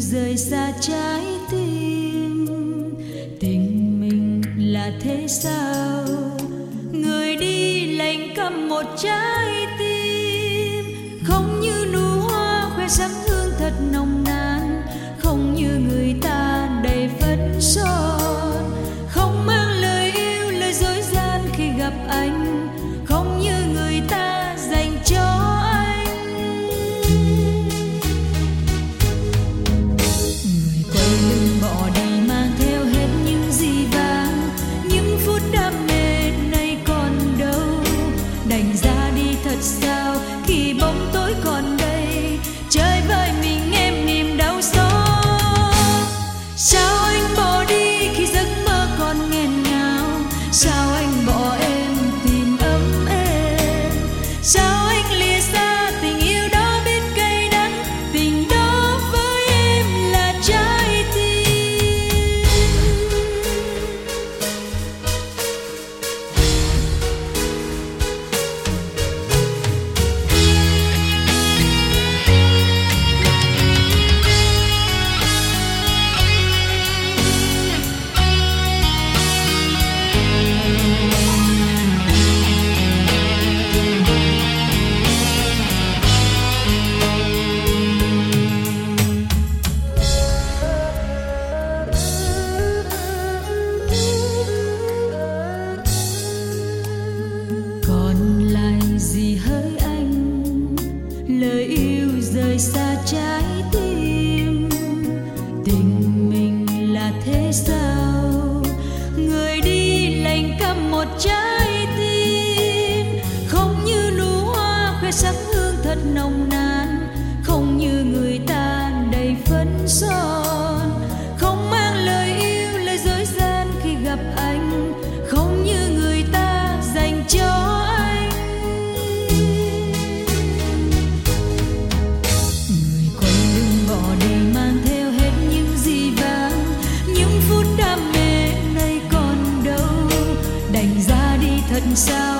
rời xa trái tim. Tình mình là thế sao, người đi lạnh câm một trái tim. Không như nụ hoa khoe sắc hương thật nồng nàn, không như người ta đầy phấn son. Không mang lời yêu lời dối gian khi gặp anh, không như người ta dành cho anh. Người quay lưng bỏ đi mang theo hết những gì vàng, những phút đam mê nay còn đâu. Đành ra đi thật sao khi bóng tối còn đây, chơi với mình em niềm đau xót. Sao anh bỏ đi khi giấc mơ còn nghẹn ngào, sao anh bỏ em tìm ấm êm. Sao anh lìa xa tình yêu đó biết cay đắng, tình đó với em là trái tim. Còn lại gì hỡi anh, lời yêu rời xa trái tim. Tình mình là thế sao, người đi lạnh câm một trái tim. Không như nụ hoa khoe sắc hương thật nồng nàn, không như người ta đầy phấn son. Không mang lời yêu lời dối gian khi gặp anh, không như người ta dành cho anh. Người quay lưng bỏ đi mang theo hết những gì vàng, những phút đam mê nay còn đâu. Đành ra đi thật sao